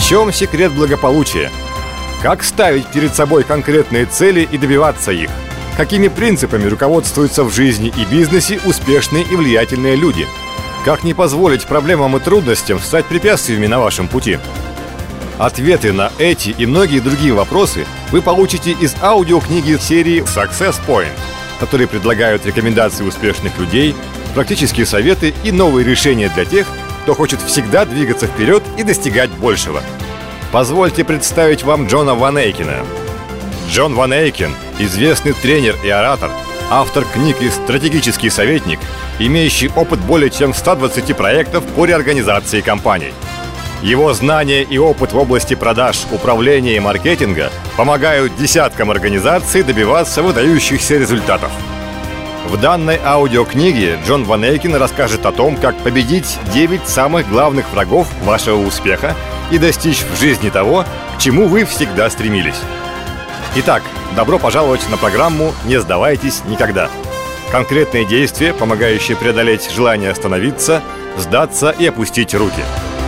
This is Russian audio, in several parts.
чем секрет благополучия? Как ставить перед собой конкретные цели и добиваться их? Какими принципами руководствуются в жизни и бизнесе успешные и влиятельные люди? Как не позволить проблемам и трудностям стать препятствиями на вашем пути? Ответы на эти и многие другие вопросы вы получите из аудиокниги серии Success Point, которые предлагают рекомендации успешных людей, практические советы и новые решения для тех, кто хочет всегда двигаться вперед и достигать большего. Позвольте представить вам Джона Ван Эйкена. Джон Ван Эйкен – известный тренер и оратор, автор книг и стратегический советник, имеющий опыт более чем 120 проектов по реорганизации компаний. Его знания и опыт в области продаж, управления и маркетинга помогают десяткам организаций добиваться выдающихся результатов. В данной аудиокниге Джон Ван Эйкен расскажет о том, как победить 9 самых главных врагов вашего успеха и достичь в жизни того, к чему вы всегда стремились. Итак, добро пожаловать на программу «Не сдавайтесь никогда». Конкретные действия, помогающие преодолеть желание остановиться, сдаться и опустить руки.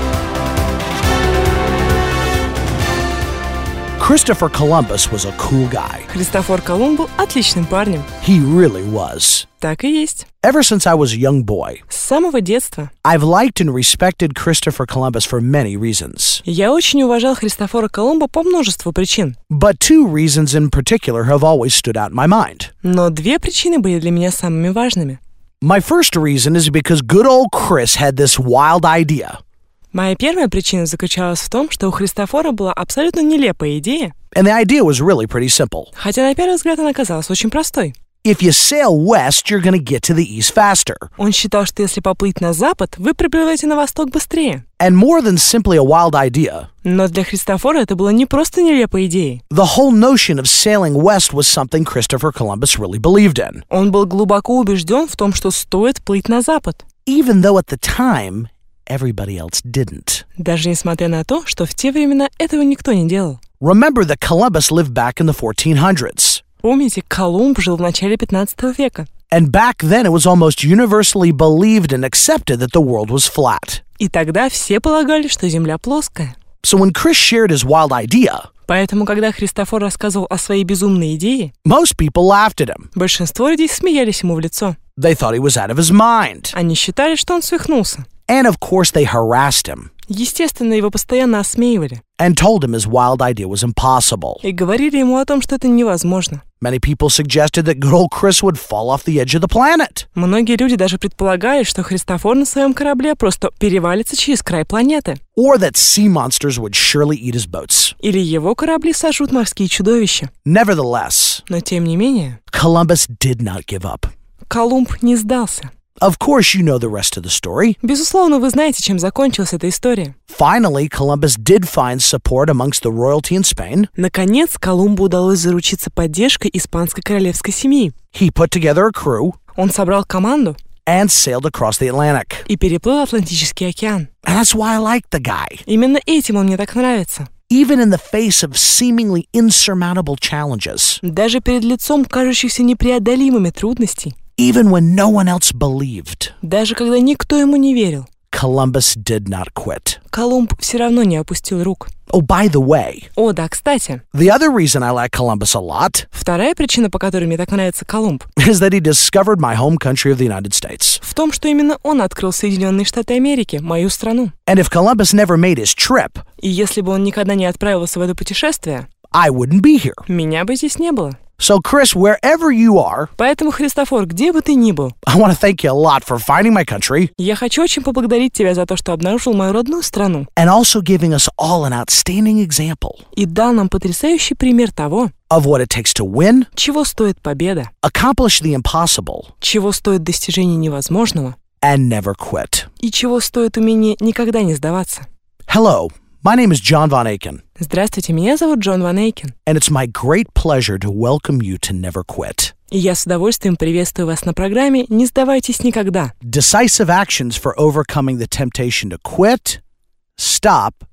Christopher Columbus was a cool guy. Христофор Колумб был отличным парнем. He really was. Так и есть. Ever since I was a young boy, С самого детства. I've liked and respected Christopher Columbus for many reasons. Я очень уважал Христофора Колумба по множеству причин. But two reasons in particular have always stood out in my mind. Но две причины были для меня самыми важными. My first reason is because good old Chris had this wild idea. Моя первая причина заключалась в том, что у Христофора была абсолютно нелепая идея, And the idea was really pretty simple. хотя на первый взгляд она казалась очень простой. If you sail west, you're going to get to the east faster. Он считал, что если поплыть на запад, вы приплывете на восток быстрее. And more than simply a wild idea, Но для Христофора это было не просто нелепой идеей. the whole notion of sailing west was something Christopher Columbus really believed in. Он был глубоко убежден в том, что стоит плыть на запад. Even though at the time, everybody else didn't. Даже несмотря на то, что в те времена этого никто не делал. Remember that Columbus lived back in the 1400s. Помните, Колумб жил в начале 15 века. And back then it was almost universally believed and accepted that the world was flat. И тогда все полагали, что Земля плоская. So when Chris shared his wild idea, Поэтому, когда Христофор рассказывал о своей безумной идее, most people laughed at him. большинство людей смеялись ему в лицо. They thought he was out of his mind. Они считали, что он свихнулся. And of course they harassed him Естественно, его постоянно осмеивали and told him his wild idea was impossible. и говорили ему о том, что это невозможно. Many people suggested that good old Chris would fall off the edge of the planet. Многие люди даже предполагали, что Христофор на своем корабле просто перевалится через край планеты. Or that sea monsters would surely eat his boats. Или его корабли сожрут морские чудовища. Nevertheless, Но тем не менее, Columbus did not give up. Колумб не сдался. Of course, you know the rest of the story. Безусловно, вы знаете, чем закончилась эта история. Finally, Columbus did find support amongst the royalty in Spain. Наконец, Колумбу удалось заручиться поддержкой испанской королевской семьи. He put together a crew Он собрал команду and sailed across the Atlantic. и переплыл Атлантический океан. And that's why I like the guy. Именно этим он мне так нравится. Even in the face of seemingly insurmountable challenges, Даже перед лицом кажущихся непреодолимыми трудностей, even when no one else believed, даже когда никто ему не верил, Columbus did not quit. Колумб все равно не опустил рук. Oh, by the way, О, да, кстати, the other reason I like Columbus a lot вторая причина, по которой мне так нравится Колумб, is that he discovered my home country of the United States. в том, что именно он открыл Соединенные Штаты Америки, мою страну. And if Columbus never made his trip, И если бы он никогда не отправился в это путешествие, I wouldn't be here. меня бы здесь не было. So, Chris, wherever you are, Поэтому, Христофор, где бы ты ни был, I want to thank you a lot for finding my country я хочу очень поблагодарить тебя за то, что обнаружил мою родную страну and also giving us all an outstanding example и дал нам потрясающий пример того, of what it takes to win, чего стоит победа, accomplish the impossible, чего стоит достижение невозможного and never quit. и чего стоит умение никогда не сдаваться. Hello, my name is John Von Aiken, Здравствуйте, меня зовут Джон Ван Эйкен, and it's my great pleasure to welcome you to Never Quit. и я с удовольствием приветствую вас на программе «Не сдавайтесь никогда». Decisive actions for overcoming the temptation to quit, stop,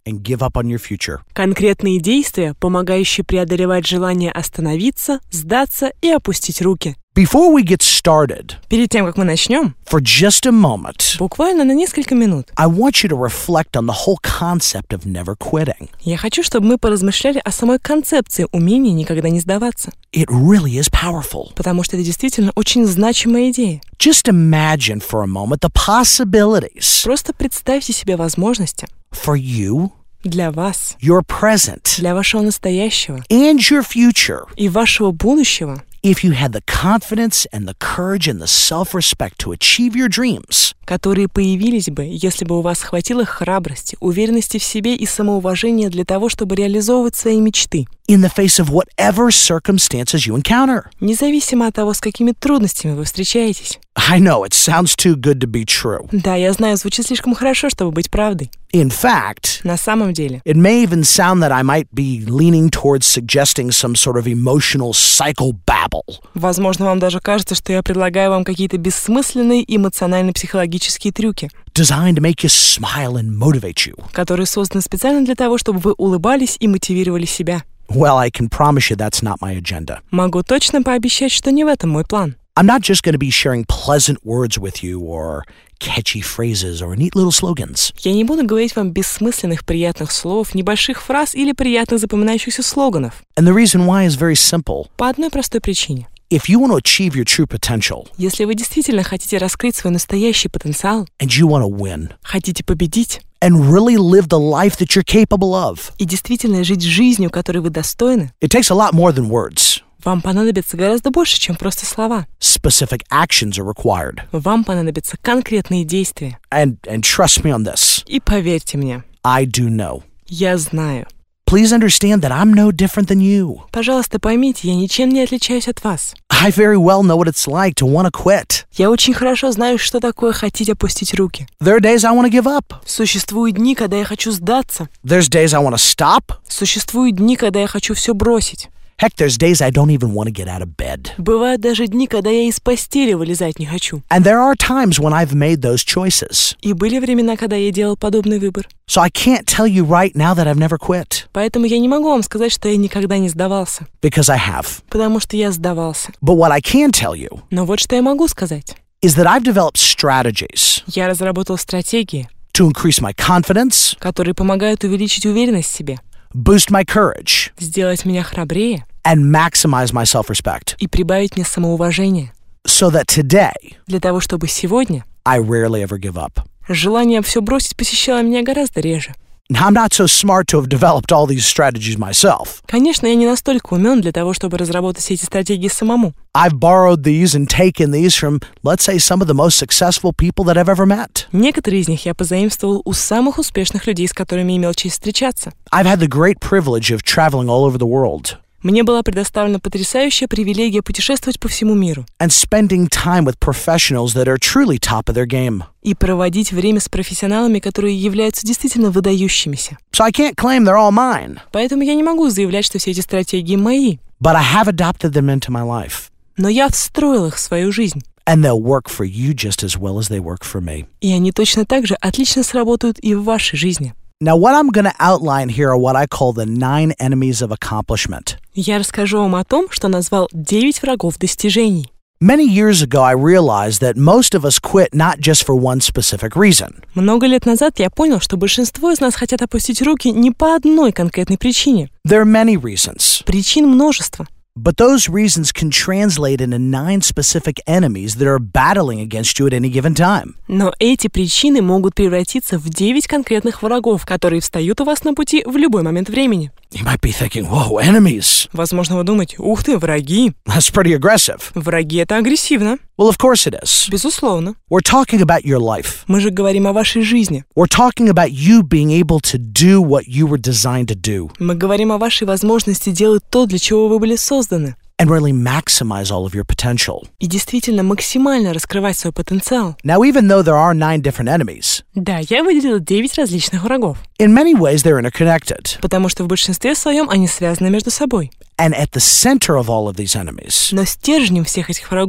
and give up on your future. Конкретные действия, помогающие преодолевать желание остановиться, сдаться и опустить руки. Before we get started, Перед тем, как мы начнем, for just a moment, буквально на несколько минут, I want you to reflect on the whole concept of never quitting. я хочу, чтобы мы поразмышляли о самой концепции умения никогда не сдаваться. It really is powerful. Потому что это действительно очень значимая идея. Just imagine for a moment the possibilities Просто представьте себе возможности for you, для вас, your present, для вашего настоящего and your future и вашего будущего, if you had the confidence and the courage and the self-respect to achieve your dreams. которые появились бы, если бы у вас хватило храбрости, уверенности в себе и самоуважения для того, чтобы реализовывать свои мечты, In the face of whatever circumstances you encounter. независимо от того, с какими трудностями вы встречаетесь. I know it sounds too good to be true. Да, я знаю, звучит слишком хорошо, чтобы быть правдой. In fact, На самом деле, it may even sound that I might be leaning towards suggesting some sort of emotional psychobabble. возможно, вам даже кажется, что я предлагаю вам какие-то бессмысленные эмоционально-психологические трюки, Designed to make you smile and motivate you. которые созданы специально для того, чтобы вы улыбались и мотивировали себя. Well, I can promise you that's not my agenda. Могу точно пообещать, что не в этом мой план. I'm not just going to be sharing pleasant words with you or catchy phrases or neat little slogans. Я не буду говорить вам бессмысленных приятных слов, небольших фраз или приятных запоминающихся слоганов. And the reason why is very simple. По одной простой причине. If you want to achieve your true potential Если вы действительно хотите раскрыть свой настоящий потенциал, and you want to win хотите победить and really live the life that you're capable of, и действительно жить жизнью, которой вы достойны, it takes a lot more than words. вам понадобится гораздо больше, чем просто слова. Specific actions are required. Вам понадобятся конкретные действия. And trust me on this, И поверьте мне, I do know. я знаю. Please understand that I'm no different than you. Пожалуйста, поймите, я ничем не отличаюсь от вас. I very well know what it's like to want to quit. Я очень хорошо знаю, что такое хотеть опустить руки. There are days I want to give up. Существуют дни, когда я хочу сдаться. There's days I want to stop. Существуют дни, когда я хочу все бросить. Heck, there's days I don't even want to get out of bed. Бывают даже дни, когда я из постели вылезать не хочу. And there are times when I've made those choices. И были времена, когда я делал подобный выбор. So I can't tell you right now that I've never quit, Поэтому я не могу вам сказать, что я никогда не сдавался. because I have. Потому что я сдавался. But what I can tell you Но вот что я могу сказать. is that I've developed strategies Я разработал стратегии, to increase my confidence, которые помогают увеличить уверенность в себе, boost my courage, сделать меня храбрее and maximize my self-respect, и прибавить мне самоуважение. so that today Для того, чтобы сегодня I rarely ever give up. желание все бросить посещало меня гораздо реже. Now, I'm not so smart to have developed all these strategies myself. Конечно, я не настолько умен для того, чтобы разработать все эти стратегии самому. I've borrowed these and taken these from, let's say, some of the most successful people that I've ever met. Некоторые из них я позаимствовал у самых успешных людей, с которыми имел честь встречаться. I've had the great privilege of traveling all over the world Мне была предоставлена потрясающая привилегия путешествовать по всему миру and spending time with professionals that are truly top of their game. и проводить время с профессионалами, которые являются действительно выдающимися. So I can't claim they're all mine, Поэтому я не могу заявлять, что все эти стратегии мои, but I have adopted them into my life. но я встроил их в свою жизнь, And they'll work for you just as well as they work for me. и они точно так же отлично сработают и в вашей жизни. Now, what I'm going to outline here are what I call the 9 enemies of accomplishment. Я расскажу вам о том, что назвал 9 врагов достижений. Many years ago, I realized that most of us quit not just for one specific reason. Много лет назад я понял, что большинство из нас хотят опустить руки не по одной конкретной причине. There are many reasons, Причин множество. but those reasons can translate into 9 specific enemies that are battling against you at any given time. Но эти причины могут превратиться в 9 конкретных врагов, которые встают у вас на пути в любой момент времени. You might be thinking, whoa, enemies? Возможно, вы думаете, ух ты, враги. That's pretty aggressive. Враги — это агрессивно. Well, of course it is. Безусловно. We're talking about your life. Мы же говорим о вашей жизни. We're talking about you being able to do what you were designed to do Мы говорим о вашей возможности делать то, для чего вы были созданы. and really maximize all of your potential. И действительно максимально раскрывать свой потенциал. Now, even though there are 9 different enemies, Да, я выделила 9 различных врагов. in many ways they're interconnected. Потому что в большинстве своем они связаны между собой. And at the center of all of these enemies Но стержнем всех этих врагов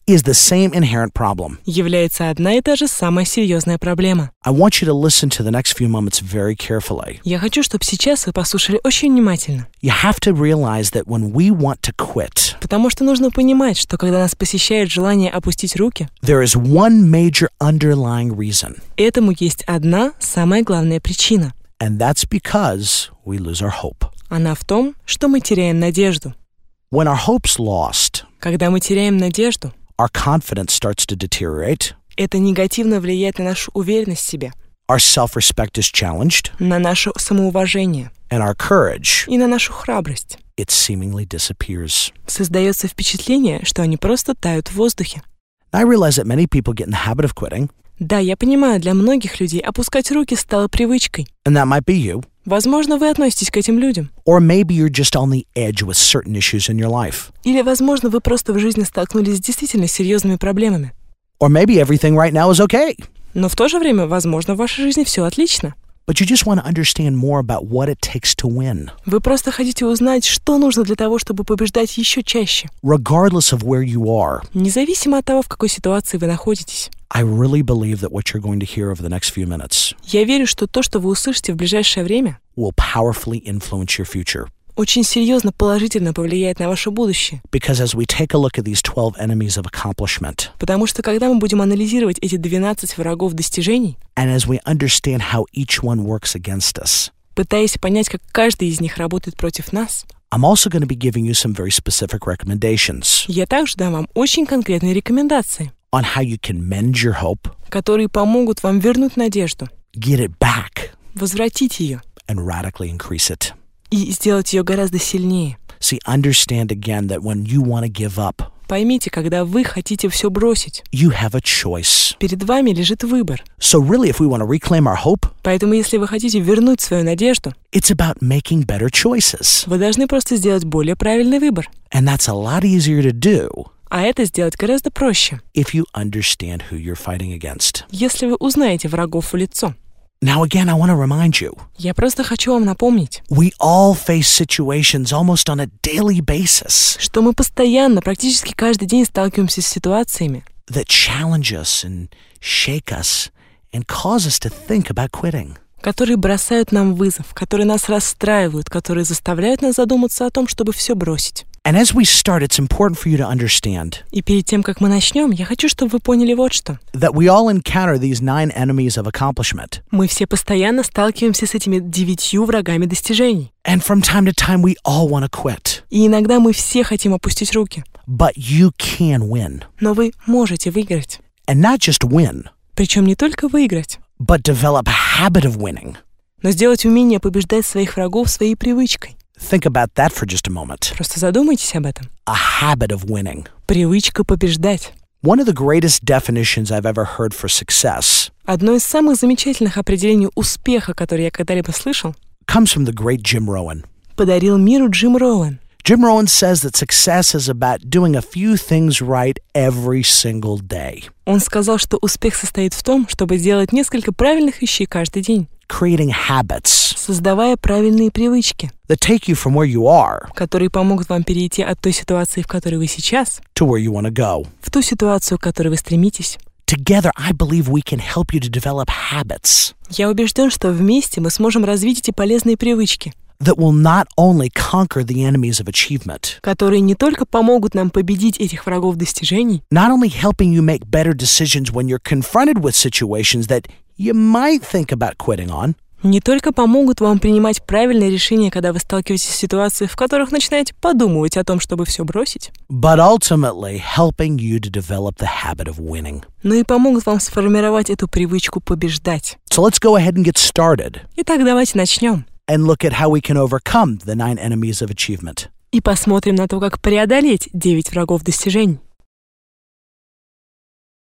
is the same inherent problem. является одна и та же самая серьезная проблема. I want you to listen to the next few moments very carefully. Я хочу, чтобы сейчас вы послушали очень внимательно. You have to realize that when we want to quit, Потому что нужно понимать, что когда нас посещает желание опустить руки, there is one major underlying reason, этому есть одна самая главная причина. and that's because we lose our hope. Она в том, что мы теряем надежду. When our hope's lost, Когда мы теряем надежду, our confidence starts to deteriorate, это негативно влияет на нашу уверенность в себе, our self-respect is challenged, на наше самоуважение and our courage, и на нашу храбрость. it seemingly disappears. Создается впечатление, что они просто тают в воздухе. I realize that many people get in the habit of quitting, Да, я понимаю, для многих людей опускать руки стало привычкой. and that might be you. Возможно, вы относитесь к этим людям. Or maybe you're just on the edge with certain issues in your life. Или, возможно, вы просто в жизни столкнулись с действительно серьезными проблемами. Or maybe everything right now is okay, Но в то же время, возможно, в вашей жизни все отлично. but you just want to understand more about what it takes to win, Вы просто хотите узнать, что нужно для того, чтобы побеждать еще чаще. regardless of where you are. Независимо от того, в какой ситуации вы находитесь. I really believe that what you're going to hear over the next few minutes Я верю, что то, что вы услышите в ближайшее время, will powerfully influence your future. очень серьезно положительно повлияет на ваше будущее. Because as we take a look at these 12 enemies of accomplishment, Потому что когда мы будем анализировать эти 12 врагов достижений, and as we understand how each one works against us, пытаясь понять, как каждый из них работает против нас, I'm also going to be giving you some very specific recommendations я также дам вам очень конкретные рекомендации, on how you can mend your hope, которые помогут вам вернуть надежду, get it back, возвратить ее and radically increase it. и сделать ее гораздо сильнее. See, understand again that when you want to give up, Поймите, когда вы хотите все бросить, you have a choice. перед вами лежит выбор. So really, if we want to reclaim our hope, Поэтому, если вы хотите вернуть свою надежду, it's about making better choices. вы должны просто сделать более правильный выбор. And that's a lot easier to do А это сделать гораздо проще, if you understand who you're fighting against. если вы узнаете врагов в лицо. Now, again, I want to remind you, Я просто хочу вам напомнить, we all face situations almost on a daily basis что мы постоянно, практически каждый день сталкиваемся с ситуациями, that challenge us and shake us and cause us to think about quitting. которые бросают нам вызов, которые нас расстраивают, которые заставляют нас задуматься о том, чтобы все бросить. And as we start, it's important for you to understand И перед тем, как мы начнем, я хочу, чтобы вы поняли вот что. that we all encounter these 9 enemies of accomplishment. Мы все постоянно сталкиваемся с этими 9 врагами достижений. And from time to time, we all want to quit. И иногда мы все хотим опустить руки. But you can win. Но вы можете выиграть. And not just win, Причем не только выиграть, but develop a habit of winning. но сделать умение побеждать своих врагов своей привычкой. Think about that for just a moment. Просто задумайтесь об этом. A habit of winning. Привычка побеждать. One of the greatest definitions I've ever heard for success Одно из самых замечательных определений успеха, которое я когда-либо слышал, comes from the great Jim Rohn. подарил миру Джим Роуэн. Jim Rohn says that success is about doing a few things right every single day, Он сказал, что успех состоит в том, чтобы делать несколько правильных вещей каждый день, creating habits создавая правильные привычки, that take you from where you are которые помогут вам перейти от той ситуации, в которой вы сейчас, to where you want to go. в ту ситуацию, к которой вы стремитесь. Together, I believe we can help you to develop habits Я убежден, что вместе мы сможем развить эти полезные привычки, that will not only conquer the enemies of achievement, которые не только помогут нам победить этих врагов достижений, not only helping you make better decisions when you're confronted with situations that you might think about quitting on, не только помогут вам принимать правильные решения, когда вы сталкиваетесь с ситуацией, в которых начинаете подумывать о том, чтобы все бросить, but ultimately helping you to develop the habit of winning. но и помогут вам сформировать эту привычку побеждать. So let's go ahead and get started Итак, давайте начнем and look at how we can overcome the 9 enemies of achievement. и посмотрим на то, как преодолеть 9 врагов достижений.